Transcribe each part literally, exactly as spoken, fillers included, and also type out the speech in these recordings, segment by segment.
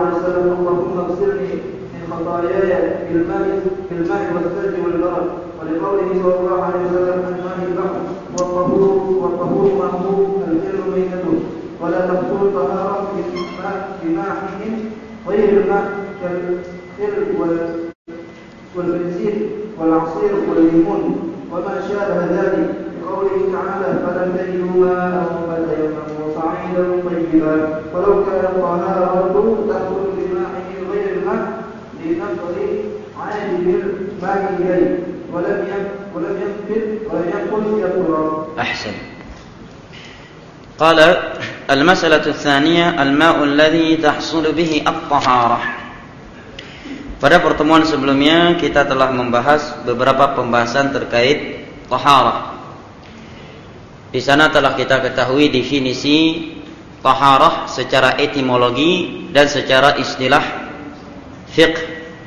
عليه وسلم اللهم اغسلني من خطاياي بالماء بالماء والثلج والبرد ولقوله صلى الله عليه وسلم الماء البحر والطهور والطهور ماءه الحل ميتته ولا تبطل طهارة بماء بماء غير الماء كالخل والبنزين والعصير والليمون وما شابه ذلك قوله تعالى فلم تجدوا ماء فتيمموا صعيدا طيبا ولو كان الطهارة تخرج بماء غير الماء لنفر عاجب الماء إليه ولم ولم ينقل ولم ينقل إلى التراب. أحسن. قال المسألة الثانية الماء الذي تحصل به الطهارة. Pada pertemuan sebelumnya kita telah membahas beberapa pembahasan terkait taharah. Di sana telah kita ketahui definisi taharah secara etimologi dan secara istilah fiqh.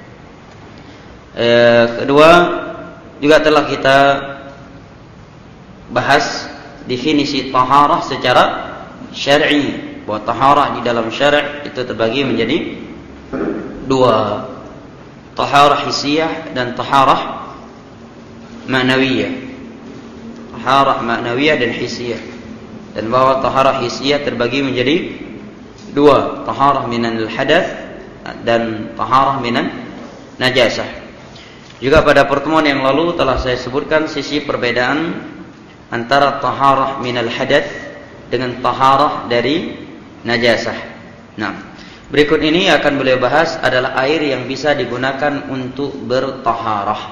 Eh, kedua juga telah kita bahas definisi taharah secara syar'i, bahwa taharah di dalam syara' itu terbagi menjadi dua, taharah hissiyah dan taharah ma'nawiyah. Taharah ma'nawiyah dan hissiyah, dan bahwa taharah hissiyah terbagi menjadi dua, taharah minal hadath dan taharah minan najasah. Juga pada pertemuan yang lalu telah saya sebutkan sisi perbedaan antara taharah minal hadath dengan taharah dari najasah. Nah, berikut ini akan beliau bahas adalah air yang bisa digunakan untuk bertaharah.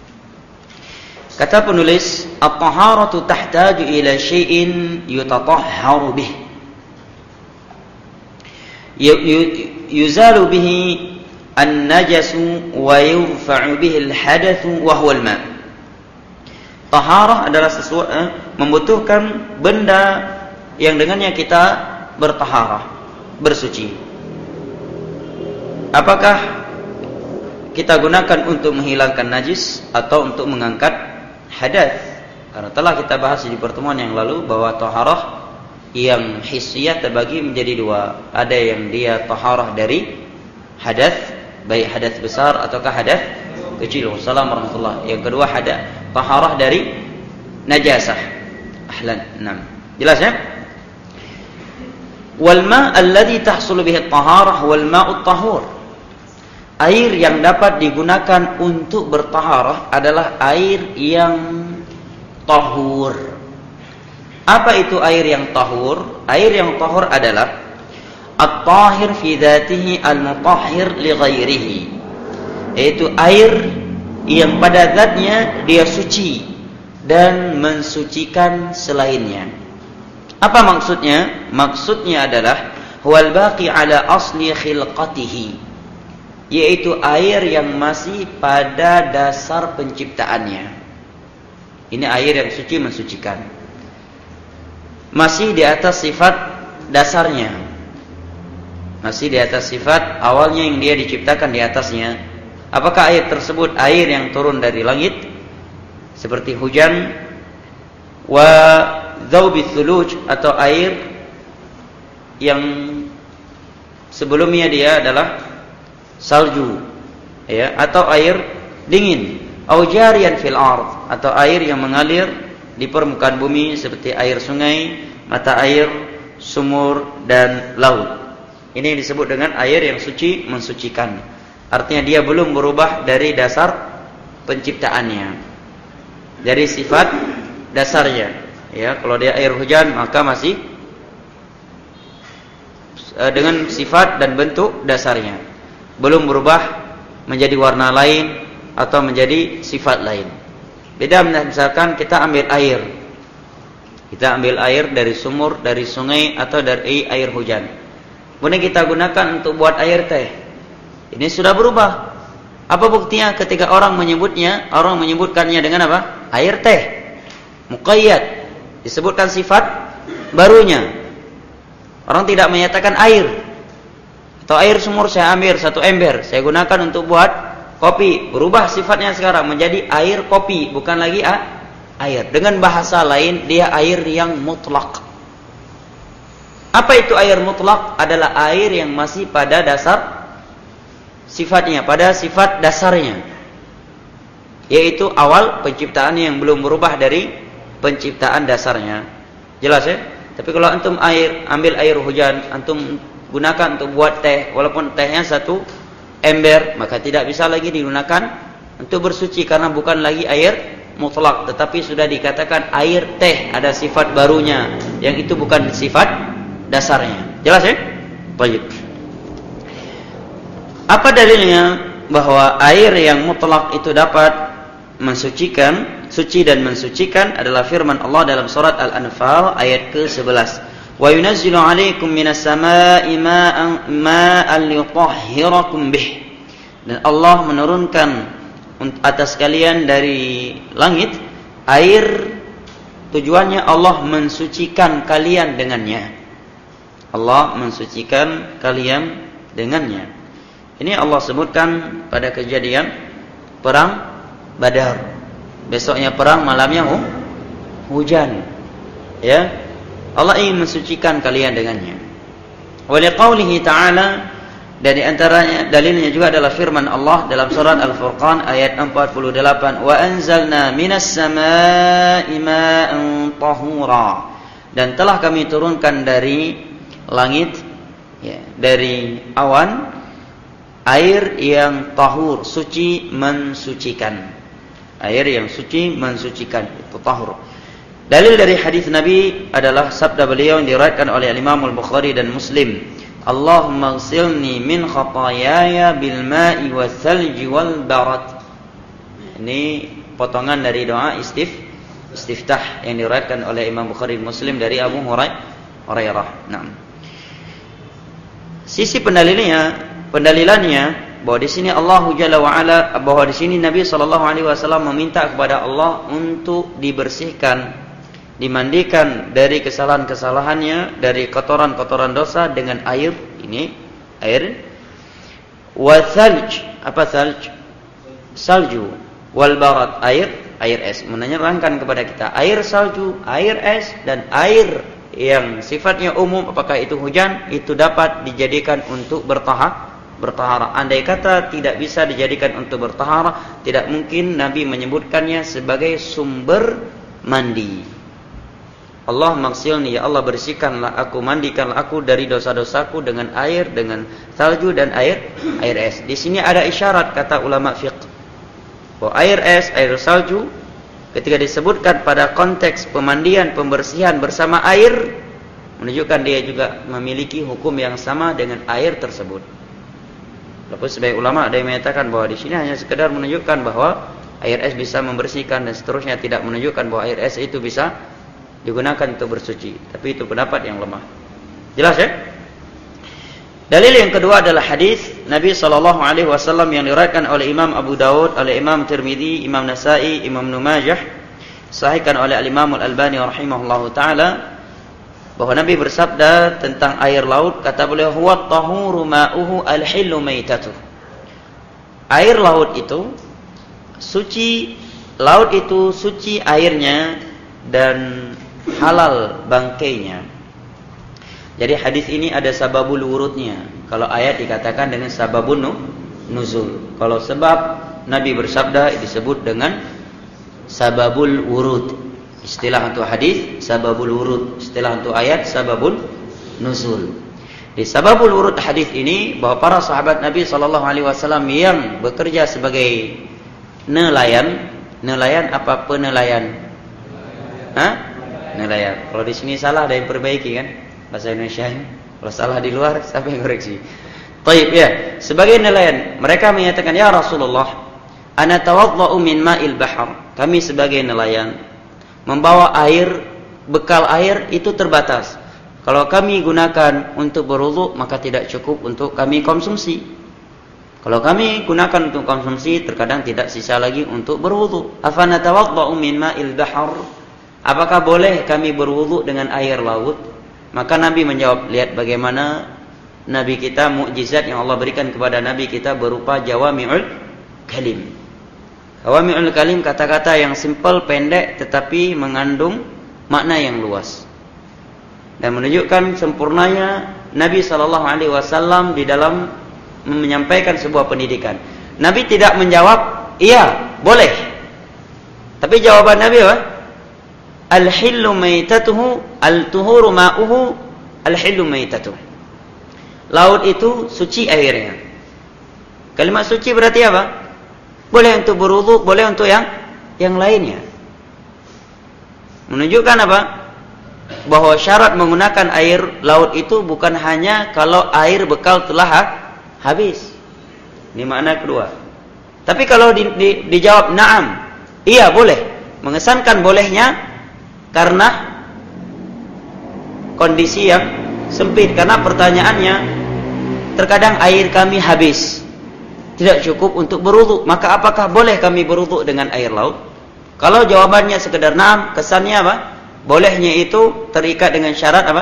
Kata penulis, at-taharatu tahtaju ila syai'in yutatahharu bih. Yuzalu bihi an-najasu wa yurfa'u bihi al-hadatsu wa huwa al-ma'. Taharah adalah sesuatu eh, membutuhkan benda yang dengannya kita bertaharah, bersuci. Apakah kita gunakan untuk menghilangkan najis atau untuk mengangkat hadath? Karena telah kita bahas di pertemuan yang lalu bahwa taharah yang hissiyah terbagi menjadi dua. Ada yang dia taharah dari hadath, baik hadath besar ataukah hadath kecil. Wassalamualaikum warahmatullahi. Yang kedua hadath, taharah dari najasah. Ahlan. Enam. Jelas ya? Wal ma' alladhi tahsulu bihi at-taharah wal ma'ut tahur. Air yang dapat digunakan untuk bertaharah adalah air yang tahur. Apa itu air yang tahur? Air yang tahur adalah at-tahir fi dzatihi al-mutahhir li ghairihi. Yaitu air yang pada zatnya dia suci dan mensucikan selainnya. Apa maksudnya? Maksudnya adalah huwal baqi ala asli khilqatihi, yaitu air yang masih pada dasar penciptaannya. Ini air yang suci mensucikan, masih di atas sifat dasarnya, masih di atas sifat awalnya yang dia diciptakan di atasnya. Apakah air tersebut air yang turun dari langit seperti hujan, wa dzaubi thuluj, atau air yang sebelumnya dia adalah salju, ya, atau air dingin, au jariyan fil ard, atau air yang mengalir di permukaan bumi seperti air sungai, mata air, sumur dan laut. Ini yang disebut dengan air yang suci mensucikan. Artinya dia belum berubah dari dasar penciptaannya, dari sifat dasarnya. Ya, kalau dia air hujan maka masih dengan sifat dan bentuk dasarnya, belum berubah menjadi warna lain atau menjadi sifat lain. Beda misalkan kita ambil air, kita ambil air dari sumur, dari sungai atau dari air hujan, kemudian kita gunakan untuk buat air teh. Ini sudah berubah. Apa buktinya? Ketika orang menyebutnya, orang menyebutkannya dengan apa? Air teh. Muqayyad, disebutkan sifat barunya. Orang tidak menyatakan air. Atau air sumur saya ambil satu ember, saya gunakan untuk buat kopi. Berubah sifatnya sekarang menjadi air kopi, bukan lagi air. Dengan bahasa lain, dia air yang mutlak. Apa itu air mutlak? Adalah air yang masih pada dasar sifatnya, pada sifat dasarnya, yaitu awal penciptaan yang belum berubah dari penciptaan dasarnya. Jelas ya? Tapi kalau antum air, ambil air hujan, antum gunakan untuk buat teh, walaupun tehnya satu ember, maka tidak bisa lagi digunakan untuk bersuci karena bukan lagi air mutlak, tetapi sudah dikatakan air teh, ada sifat barunya yang itu bukan sifat dasarnya. Jelas ya? Baik. Apa dalilnya bahwa air yang mutlak itu dapat mensucikan, suci dan mensucikan adalah firman Allah dalam surat Al-Anfal ayat ke sebelas. Wa yunazzilu 'alaikum minas samaa'i ma'an ma'an liyutahhirakum bih. Dan Allah menurunkan atas kalian dari langit air, tujuannya Allah mensucikan kalian dengannya. Allah mensucikan kalian dengannya. Ini Allah sebutkan pada kejadian perang Badar. Besoknya perang, malamnya hu, hujan. Ya. Allah ingin mensucikan kalian dengannya. Wa liqaulihi ta'ala, dan di antaranya dalilnya juga adalah firman Allah dalam surat Al-Furqan ayat empat puluh delapan, wa anzalna minas samaa'i ma'an tahura, dan telah kami turunkan dari langit, ya, dari awan, air yang tahur, suci, mensucikan. Air yang suci, mensucikan, itu tahur. Dalil dari hadis Nabi adalah sabda beliau yang diriwayatkan oleh Imam Al-Bukhari dan Muslim. Allahumma ghsilni min khataayaya bil ma'i was salji wal barat. Ini potongan dari doa istif istiftah yang diriwayatkan oleh Imam Bukhari dan Muslim dari Abu Hurairah. Nah, sisi pendalilnya Pendalilannya bahwa di sini Allah Jalla wa Ala, bahwa di sini Nabi sallallahu alaihi wasallam meminta kepada Allah untuk dibersihkan, dimandikan dari kesalahan-kesalahannya, dari kotoran-kotoran dosa dengan air ini, air wa thalj, apa thalj? Salju, wal barat, air, air es. Menerangkan kepada kita air salju, air es dan air yang sifatnya umum, apakah itu hujan, itu dapat dijadikan untuk bertahara. Bertahara. Andai kata tidak bisa dijadikan untuk bertahara, tidak mungkin Nabi menyebutkannya sebagai sumber mandi. Allah maghsilni, ya Allah bersihkanlah aku, mandikanlah aku dari dosa-dosaku dengan air, dengan salju dan air air es. Di sini ada isyarat, kata ulama fiqh, bahwa air es, air salju ketika disebutkan pada konteks pemandian, pembersihan bersama air, menunjukkan dia juga memiliki hukum yang sama dengan air tersebut. Walaupun sebagai ulama ada yang menyatakan bahwa di sini hanya sekedar menunjukkan bahwa air es bisa membersihkan dan seterusnya, tidak menunjukkan bahwa air es itu bisa digunakan untuk bersuci. Tapi itu pendapat yang lemah. Jelas ya? Dalil yang kedua adalah hadis Nabi sallallahu alaihi wasallam yang diriwayatkan oleh Imam Abu Dawud, oleh Imam Tirmizi, Imam Nasa'i, Imam Ibnu Majah, sahihkan oleh Al-Imam Al-Albani rahimahullahu taala, bahwa Nabi bersabda tentang air laut, kata beliau, huwa tahuru ma'uhu al-hillu maitatuh. Air laut itu suci, laut itu suci airnya dan halal bangkainya. Jadi hadis ini ada sababul wurudnya. Kalau ayat dikatakan dengan sababun nuzul. Kalau sebab Nabi bersabda disebut dengan sababul wurud. Istilah untuk hadis sababul wurud, istilah untuk ayat sababul nuzul. Di sababul wurud hadis ini bahwa para sahabat Nabi sallallahu alaihi wasallam yang bekerja sebagai nelayan, nelayan apa penelayan? Hah? Nelayan. Kalau di sini salah ada yang perbaiki kan? Bahasa Indonesia. Kalau salah di luar siapa yang koreksi? Baik ya, sebagai nelayan mereka menyatakan, ya Rasulullah, ana tawaddau min ma'il bahr. Kami sebagai nelayan membawa air, bekal air itu terbatas. Kalau kami gunakan untuk berwudu, maka tidak cukup untuk kami konsumsi. Kalau kami gunakan untuk konsumsi, terkadang tidak sisa lagi untuk berwudu. Afana tawaddau min ma'il bahr? Apakah boleh kami berwudu dengan air laut? Maka Nabi menjawab, lihat bagaimana Nabi kita, mukjizat yang Allah berikan kepada Nabi kita berupa jawami'ul kalim. Jawami'ul kalim, kata-kata yang simpel, pendek, tetapi mengandung makna yang luas. dan menunjukkan sempurnanya Nabi sallallahu alaihi wasallam di dalam menyampaikan sebuah pendidikan. Nabi tidak menjawab, iya, boleh. Tapi jawaban Nabi apa? Al-hillu maitatuhu, al-tuhuru ma'uhu, al-hillu maitatuhu. Laut itu suci airnya. Kalimat suci berarti apa? Boleh untuk berwudu, boleh untuk yang yang lainnya. Menunjukkan apa? Bahwa syarat menggunakan air laut itu bukan hanya kalau air bekal telah ha habis. Ini makna kedua. Tapi kalau di, di, dijawab na'am, iya boleh. Mengesankan bolehnya karena kondisi yang sempit. Karena pertanyaannya, terkadang air kami habis, tidak cukup untuk berwudu, maka apakah boleh kami berwudu dengan air laut? Kalau jawabannya sekedar na'am, kesannya apa? Bolehnya itu terikat dengan syarat apa?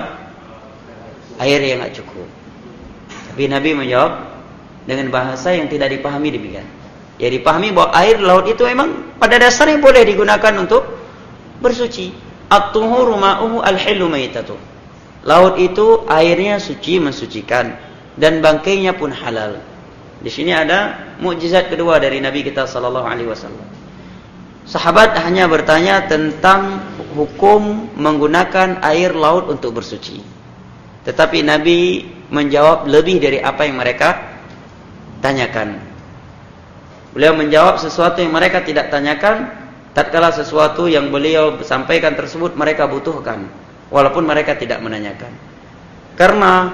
Air yang tidak cukup. Tapi Nabi menjawab dengan bahasa yang tidak dipahami demikian. Ya dipahami bahwa air laut itu memang pada dasarnya boleh digunakan untuk bersuci. At-tuhuru ma'uhu al-hillu maitatuh. Laut itu airnya suci, mensucikan, dan bangkainya pun halal. Di sini ada mukjizat kedua dari Nabi kita sallallahu alaihi wasallam. Sahabat hanya bertanya tentang hukum menggunakan air laut untuk bersuci. Tetapi Nabi menjawab lebih dari apa yang mereka tanyakan. Beliau menjawab sesuatu yang mereka tidak tanyakan, tatkala sesuatu yang beliau sampaikan tersebut mereka butuhkan, walaupun mereka tidak menanyakan. Karena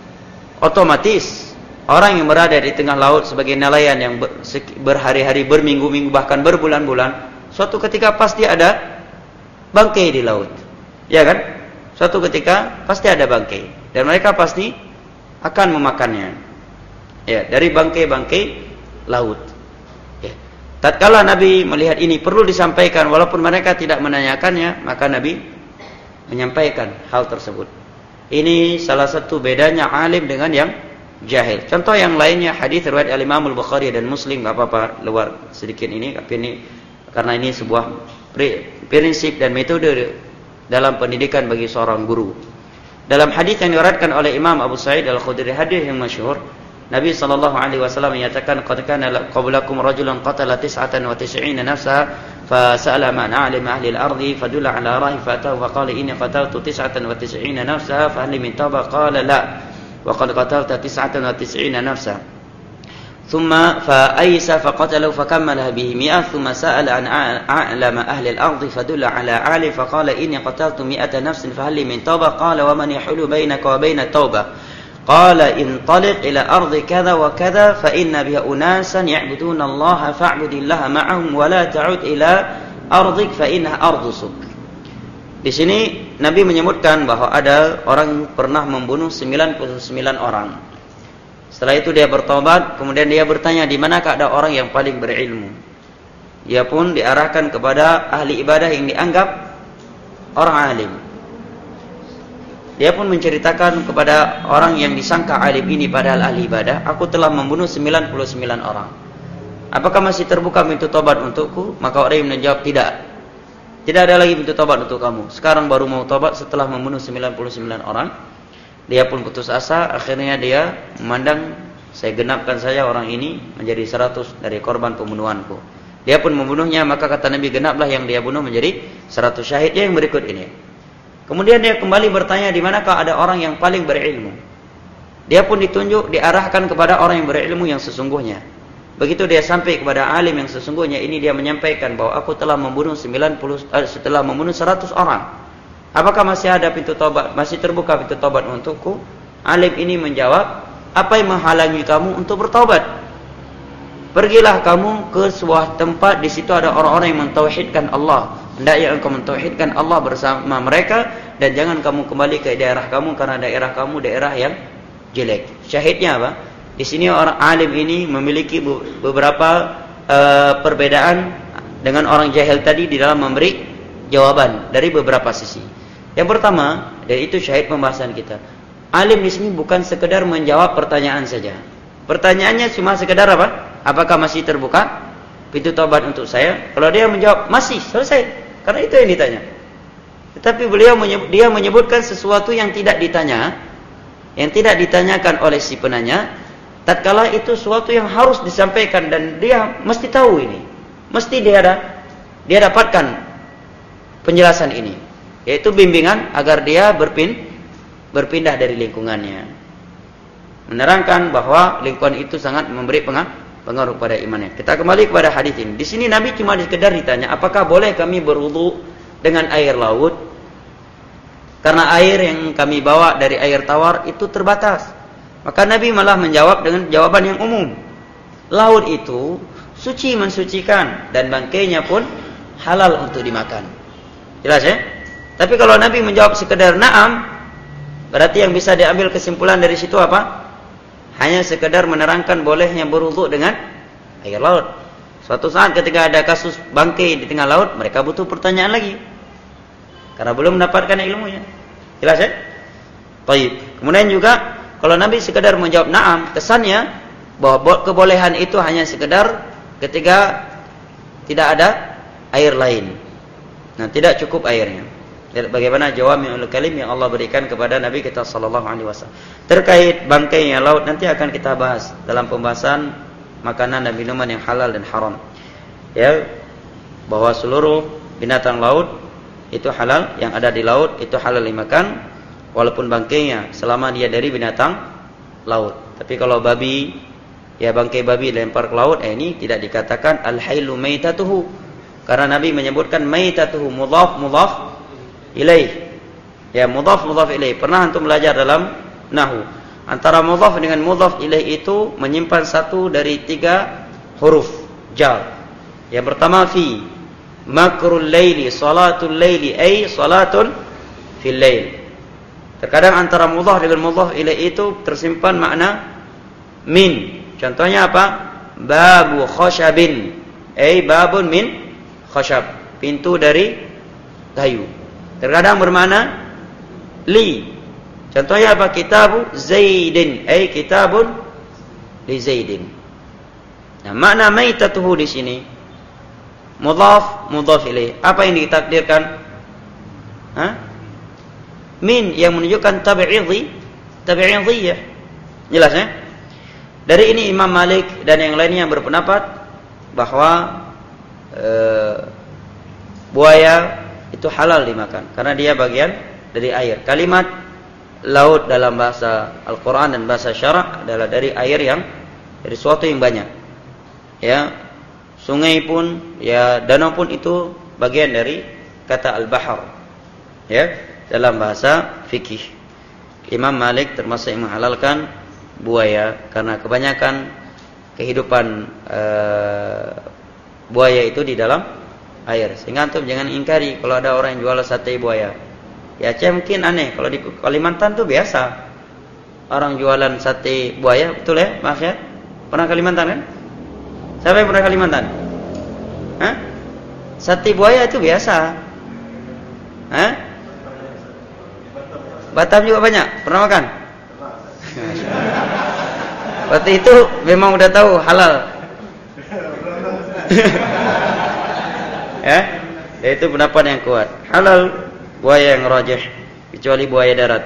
otomatis orang yang berada di tengah laut sebagai nelayan yang berhari-hari, berminggu-minggu, bahkan berbulan-bulan, suatu ketika pasti ada bangkai di laut. Ya kan? Suatu ketika pasti ada bangkai, dan mereka pasti akan memakannya. Ya, dari bangkai-bangkai laut. Ya. Tatkala Nabi melihat ini perlu disampaikan walaupun mereka tidak menanyakannya, maka Nabi menyampaikan hal tersebut. Ini salah satu bedanya alim dengan yang jahil. Contoh yang lainnya hadis riwayat Al-Imam Al-Bukhari dan Muslim, enggak apa-apa luar sedikit ini, tapi ini karena ini sebuah prinsip dan metode dalam pendidikan bagi seorang guru. Dalam hadis yang diriwayatkan oleh Imam Abu Sa'id Al-Khudri, hadis yang masyhur, Nabi sallallahu alaihi wasallam menyatakan, "Qad kana qablakum rajulun qatala tis'atan wa tis'ina nafsa fa sa'ala man 'alima ahli al-ardi fadulla 'ala rahi fatahu fa qala inni qataltu tis'atan wa tis'ina nafsa fa hal min tawbah qala la wa qad qatalta tis'atan wa tis'ina nafsa." ثم فأيس فقتله فكملها به مئة ثم سأل عن أعلم أهل الأرض فدل على عالم فقال إني قتلت مئة نفس فهل لي من توبة قال ومن يحول بينك وبين التوبة قال انطلق إلى أرض كذا وكذا فإن بها أناسا يعبدون الله فاعبد الله معهم ولا تعد إلى أرضك فإنها أرضك. Di sini Nabi menyebutkan bahwa ada orang pernah membunuh sembilan puluh sembilan orang. Setelah itu dia bertobat, kemudian dia bertanya di manakah ada orang yang paling berilmu. Dia pun diarahkan kepada ahli ibadah yang dianggap orang alim. Dia pun menceritakan kepada orang yang disangka alim ini padahal ahli ibadah, aku telah membunuh sembilan puluh sembilan orang. Apakah masih terbuka pintu tobat untukku? Maka orang yang menjawab tidak. Tidak ada lagi pintu tobat untuk kamu. Sekarang baru mau tobat setelah membunuh sembilan puluh sembilan orang. Dia pun putus asa, akhirnya dia memandang, saya genapkan saja orang ini menjadi seratus dari korban pembunuhanku. Dia pun membunuhnya, maka kata Nabi, genaplah yang dia bunuh menjadi seratus syahidnya yang berikut ini. Kemudian dia kembali bertanya, di manakah ada orang yang paling berilmu? Dia pun ditunjuk, diarahkan kepada orang yang berilmu yang sesungguhnya. Begitu dia sampai kepada alim yang sesungguhnya, ini dia menyampaikan bahwa aku telah membunuh sembilan puluh, eh, setelah membunuh seratus orang. Apakah masih ada pintu tobat, masih terbuka pintu tobat untukku? Alim ini menjawab, apa yang menghalangi kamu untuk bertobat? Pergilah kamu ke sebuah tempat, di situ ada orang-orang yang mentauhidkan Allah. Hendaknya engkau mentauhidkan Allah bersama mereka, dan jangan kamu kembali ke daerah kamu karena daerah kamu daerah yang jelek. Syahidnya apa? Di sini orang alim ini memiliki beberapa uh, perbedaan dengan orang jahil tadi di dalam memberi jawaban dari beberapa sisi. Yang pertama, dan itu syahid pembahasan kita, alim di sini bukan sekedar menjawab pertanyaan saja. Pertanyaannya cuma sekedar apa? Apakah masih terbuka pintu taubat untuk saya? Kalau dia menjawab masih, selesai. Karena itu yang ditanya. Tetapi beliau menyebut, dia menyebutkan sesuatu yang tidak ditanya, yang tidak ditanyakan oleh si penanya, tatkala itu sesuatu yang harus disampaikan dan dia mesti tahu ini, mesti dia ada, dia dapatkan penjelasan ini, yaitu bimbingan agar dia berpin, berpindah dari lingkungannya, menerangkan bahwa lingkungan itu sangat memberi pengaruh pada imannya. Kita kembali kepada hadis ini. Di sini Nabi cuma sekedar ditanya, apakah boleh kami berwudu dengan air laut? Karena air yang kami bawa dari air tawar itu terbatas. Maka Nabi malah menjawab dengan jawaban yang umum. Laut itu suci mensucikan dan bangkainya pun halal untuk dimakan. Jelas ya? Tapi kalau Nabi menjawab sekedar na'am, berarti yang bisa diambil kesimpulan dari situ apa? Hanya sekedar menerangkan bolehnya berwudu dengan air laut. Suatu saat ketika ada kasus bangkai di tengah laut, mereka butuh pertanyaan lagi. Karena belum mendapatkan ilmunya. Jelas ya? Baik. Kemudian juga kalau Nabi sekedar menjawab na'am, kesannya bahwa kebolehan itu hanya sekedar ketika tidak ada air lain. Nah, tidak cukup airnya. Bagaimana jawami'ul kalim yang Allah berikan kepada Nabi kita sallallahu alaihi wasallam. Terkait bangkainya laut nanti akan kita bahas dalam pembahasan makanan dan minuman yang halal dan haram. Ya, bahwa seluruh binatang laut itu halal, yang ada di laut itu halal dimakan walaupun bangkainya selama dia dari binatang laut. Tapi kalau babi, ya bangkai babi dilempar ke laut, eh, ini tidak dikatakan al-hailu maitatuhu, karena Nabi menyebutkan maitatuhu mudhaf mudhaf ilaih. Ya, mudhaf mudhaf ilaih. Pernah antum belajar dalam nahwu, antara mudhaf dengan mudhaf ilaih itu menyimpan satu dari tiga huruf jar. Yang pertama fi, makrul laili, salatul laili, ay salatun fil lail. Terkadang antara mudhaf dengan mudhaf ilaih itu tersimpan makna min. Contohnya apa? Babu khashabin, ay babun min khashab, pintu dari kayu. Terkadang bermakna li. Contohnya apa? Kitabu Zaidin, ay kitabun li Zaidin. Nah, makna maitatuhu di sini mudhaf mudhaf ilaih. Apa yang ditakdirkan? Hah? Min yang menunjukkan tabi'idhi, tabi'idhiyah. Jelas ya? Dari ini Imam Malik dan yang lainnya berpendapat bahwa ee, buaya itu halal dimakan karena dia bagian dari air. Kalimat laut dalam bahasa Al-Qur'an dan bahasa syarak adalah dari air yang dari suatu yang banyak. Ya, sungai pun, ya danau pun itu bagian dari kata al-bahr. Ya, dalam bahasa fikih. Imam Malik termasuk yang menghalalkan buaya karena kebanyakan kehidupan ee, buaya itu di dalam air. Sehingga antum jangan ingkari kalau ada orang yang jual sate buaya. Ya, Aceh mungkin aneh, kalau di Kalimantan tuh biasa. Orang jualan sate buaya, betul ya? Maaf ya. Pernah Kalimantan kan? Siapa yang pernah Kalimantan? Hah? Sate buaya itu biasa. Hah? Batam juga banyak. Pernah makan? Berarti itu memang udah tahu halal. Ya, itu pendapat yang kuat. Halal buaya yang rajih, kecuali buaya darat.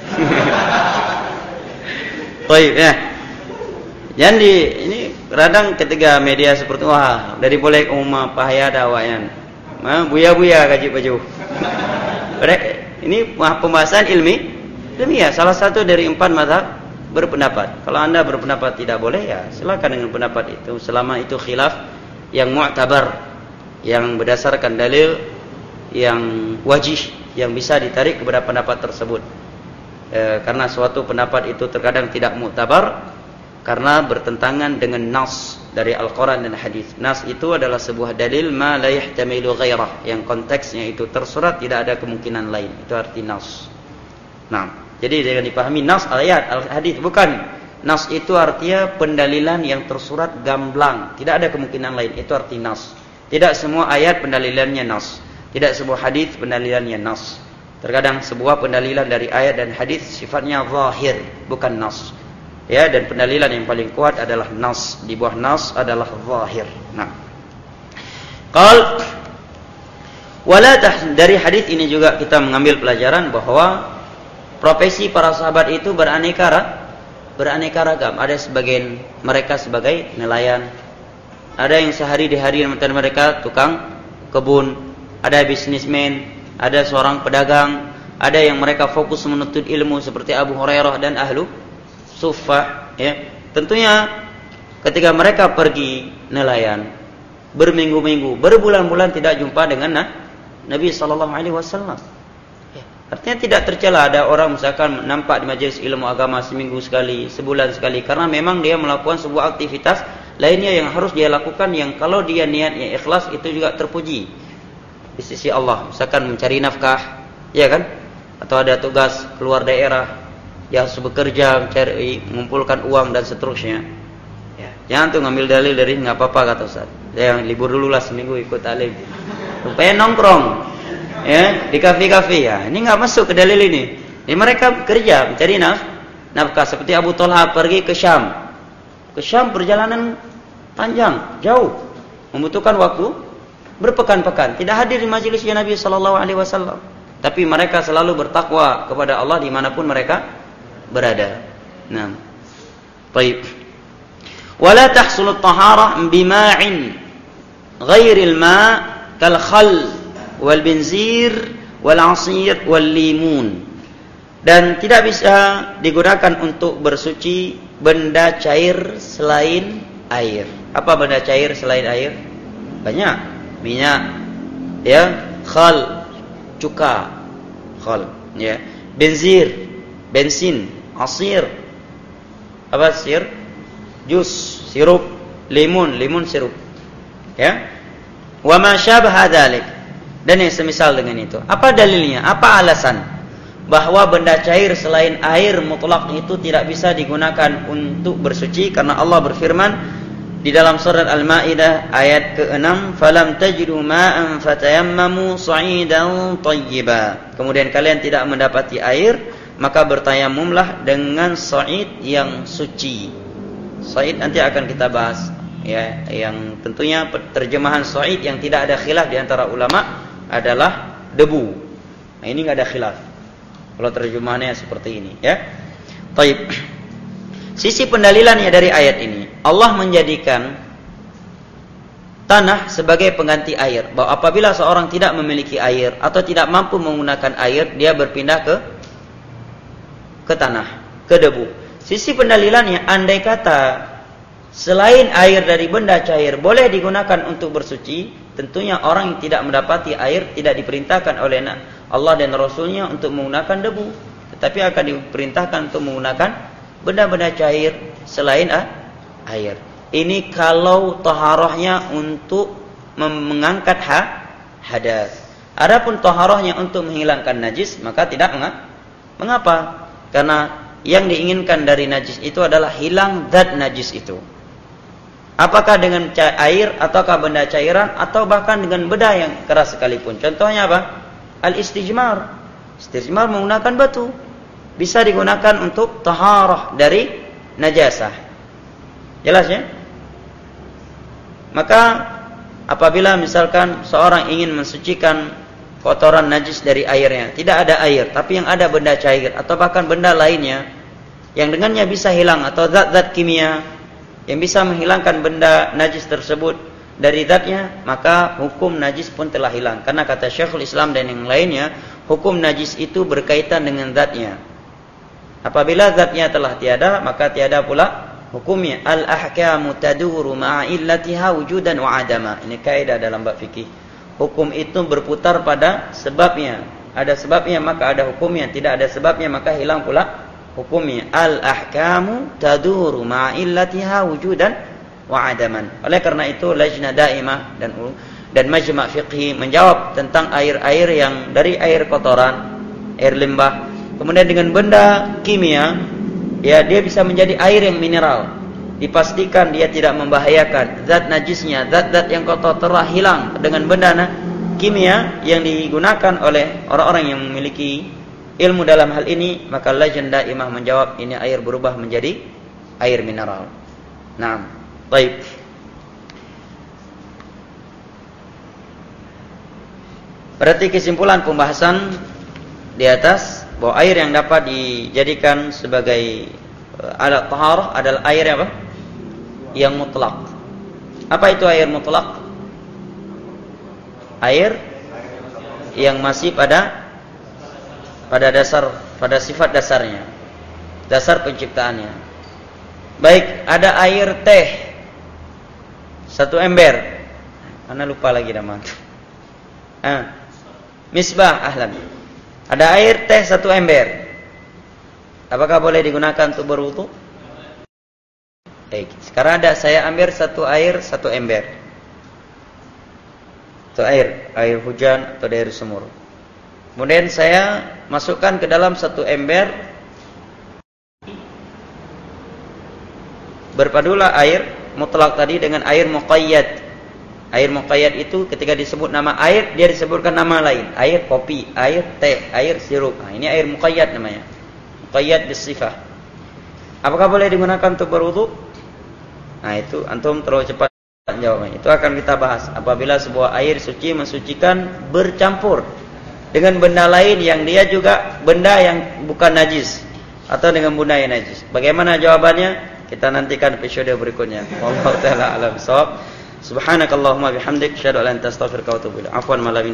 Baik ya. Jadi ini kadang ketika media seperti wah dari boleh umma pahaya dawayan, mah buya-buya gaji baju. Ini pembahasan ilmi, ilmiah. Salah satu dari empat mazhab berpendapat. Kalau anda berpendapat tidak boleh, ya silakan dengan pendapat itu, selama itu khilaf yang mu'tabar, yang berdasarkan dalil yang wajih, yang bisa ditarik kepada pendapat tersebut. E, karena suatu pendapat itu terkadang tidak mu'tabar karena bertentangan dengan nas dari Al-Quran dan hadis. Nas itu adalah sebuah dalil ma la yahtamilu ghairah, yang konteksnya itu tersurat, tidak ada kemungkinan lain. Itu arti nas. Nah, jadi jangan dipahami nas ayat al-hadis, bukan. Nas itu artinya pendalilan yang tersurat gamblang, tidak ada kemungkinan lain. Itu arti nas. Tidak semua ayat pendalilannya nas, tidak semua hadis pendalilannya nas. Terkadang sebuah pendalilan dari ayat dan hadis sifatnya zahir, bukan nas. Ya, dan pendalilan yang paling kuat adalah nas. Di bawah nas adalah zahir. Nah, qal Wala tahzan, dari hadis ini juga kita mengambil pelajaran bahwa profesi para sahabat itu beraneka beraneka ragam. Ada sebagian mereka sebagai nelayan, ada yang sehari di hari mereka tukang kebun, ada bisnismen, ada seorang pedagang, ada yang mereka fokus menuntut ilmu seperti Abu Hurairah dan ahlu suffah, ya. Tentunya ketika mereka pergi nelayan berminggu-minggu, berbulan-bulan tidak jumpa dengan nah, Nabi sallallahu alaihi wasallam. Ya, artinya tidak tercela ada orang misalkan nampak di majelis ilmu agama seminggu sekali, sebulan sekali, karena memang dia melakukan sebuah aktivitas lainnya yang harus dia lakukan, yang kalau dia niatnya ikhlas itu juga terpuji di sisi Allah. Misalkan mencari nafkah, ya kan? Atau ada tugas keluar daerah, dia harus bekerja, mencari, mengumpulkan uang dan seterusnya. Ya, jangan tuh ngambil dalil dari nggak apa-apa kata Ustaz. Yang libur dulu lah seminggu ikut alim. Supaya nongkrong, ya, di kafe-kafe, ya. Ini nggak masuk ke dalil ini. Jadi mereka bekerja mencari naf nafkah seperti Abu Talha pergi ke Syam. Ke Syam perjalanan panjang, jauh, membutuhkan waktu berpekan-pekan. Tidak hadir di majelisnya Nabi sallallahu alaihi wasallam. Tapi mereka selalu bertakwa kepada Allah dimanapun mereka berada. Nah, baik. Wala tahsulu at-taharah bima'in ghairil ma' kal khal wal binzir wal 'asir wal limun. Dan tidak bisa digunakan untuk bersuci benda cair selain air. Apa benda cair selain air? Banyak. Minyak, ya, khal, cuka, khal, ya, benzir, bensin, asir, apa sir, jus, sirup, limun, limun sirup, ya, wa ma syabaha dzalik, dan yang semisal dengan itu. Apa dalilnya? Apa alasan bahwa benda cair selain air mutlak itu tidak bisa digunakan untuk bersuci? Karena Allah berfirman di dalam surat Al-Maidah ayat keenam, falam tajidu ma'an fatayammamu sa'idan thayyiba. Kemudian kalian tidak mendapati air, maka bertayamumlah dengan sa'id yang suci. Sa'id nanti akan kita bahas, ya, yang tentunya terjemahan sa'id yang tidak ada khilaf di antara ulama adalah debu. Nah, ini enggak ada khilaf kalau terjemahannya seperti ini, ya. Baik. Sisi pendalilannya dari ayat ini, Allah menjadikan tanah sebagai pengganti air. Bahwa apabila seorang tidak memiliki air atau tidak mampu menggunakan air, dia berpindah ke ke tanah, ke debu. Sisi pendalilannya, andai kata selain air dari benda cair boleh digunakan untuk bersuci, tentunya orang yang tidak mendapati air tidak diperintahkan oleh Allah dan Rasulnya untuk menggunakan debu, tetapi akan diperintahkan untuk menggunakan benda-benda cair selain air. Ini kalau taharahnya untuk mengangkat ha, hadas. Adapun taharahnya untuk menghilangkan najis, maka tidak mengapa. Karena yang diinginkan dari najis itu adalah hilang zat najis itu. Apakah dengan air ataukah benda cairan atau bahkan dengan benda yang keras sekalipun. Contohnya apa? Al-istijmar. Istijmar menggunakan batu. Bisa digunakan untuk taharah dari najasah. Jelas, ya? Maka apabila misalkan seorang ingin mensucikan kotoran najis dari airnya, tidak ada air, tapi yang ada benda cair atau bahkan benda lainnya yang dengannya bisa hilang, atau zat-zat kimia yang bisa menghilangkan benda najis tersebut dari zatnya, maka hukum najis pun telah hilang. Karena kata Syekhul Islam dan yang lainnya, hukum najis itu berkaitan dengan zatnya. Apabila zatnya telah tiada, maka tiada pula hukumnya. Al-ahkamu taduru ma'a illatiha wujudan wa adama. Ini kaidah dalam bab fikih. Hukum itu berputar pada sebabnya. Ada sebabnya maka ada hukumnya, tidak ada sebabnya maka hilang pula hukumnya. Al-ahkamu taduru ma'a illatiha wujudan wa adaman. Oleh karena itu Lajnah Daimah dan dan Majma' Fiqhi menjawab tentang air-air yang dari air kotoran, air limbah, kemudian dengan benda kimia, ya, dia bisa menjadi air yang mineral. Dipastikan dia tidak membahayakan. Zat najisnya, zat-zat yang kotor telah hilang dengan benda kimia yang digunakan oleh orang-orang yang memiliki ilmu dalam hal ini, maka Lajnah Daimah menjawab ini air berubah menjadi air mineral. Nah, baik. Berarti kesimpulan pembahasan di atas bahwa air yang dapat dijadikan sebagai alat taharah adalah air apa? Yang mutlak. Apa itu air mutlak? Air yang masih pada pada dasar, pada sifat dasarnya, dasar penciptaannya. Baik, ada air teh satu ember. Ana lupa lagi nama. Ah, misbah, ahlan. Ada air teh satu ember. Apakah boleh digunakan untuk berwudu? Baik, sekarang ada saya ambil satu air satu ember. Itu air, air hujan atau dari sumur. Kemudian saya masukkan ke dalam satu ember. Berpadulah air mutlak tadi dengan air muqayyad. Air muqayyad itu ketika disebut nama air, dia disebutkan nama lain. Air kopi, air teh, air sirup. Nah, ini air muqayyad namanya. Muqayyad bisifah. Apakah boleh digunakan untuk berwudu? Nah, itu antum terlalu cepat jawabnya. Itu akan kita bahas. Apabila sebuah air suci mensucikan bercampur dengan benda lain yang dia juga benda yang bukan najis atau dengan benda yang najis. Bagaimana jawabannya? Kita nantikan episode berikutnya. Wallahu taala alam shawab. Subhanakallahumma bihamdik, asyhadu an la ilaha illa anta, astaghfiruka wa atubu ilaik. Afwan malam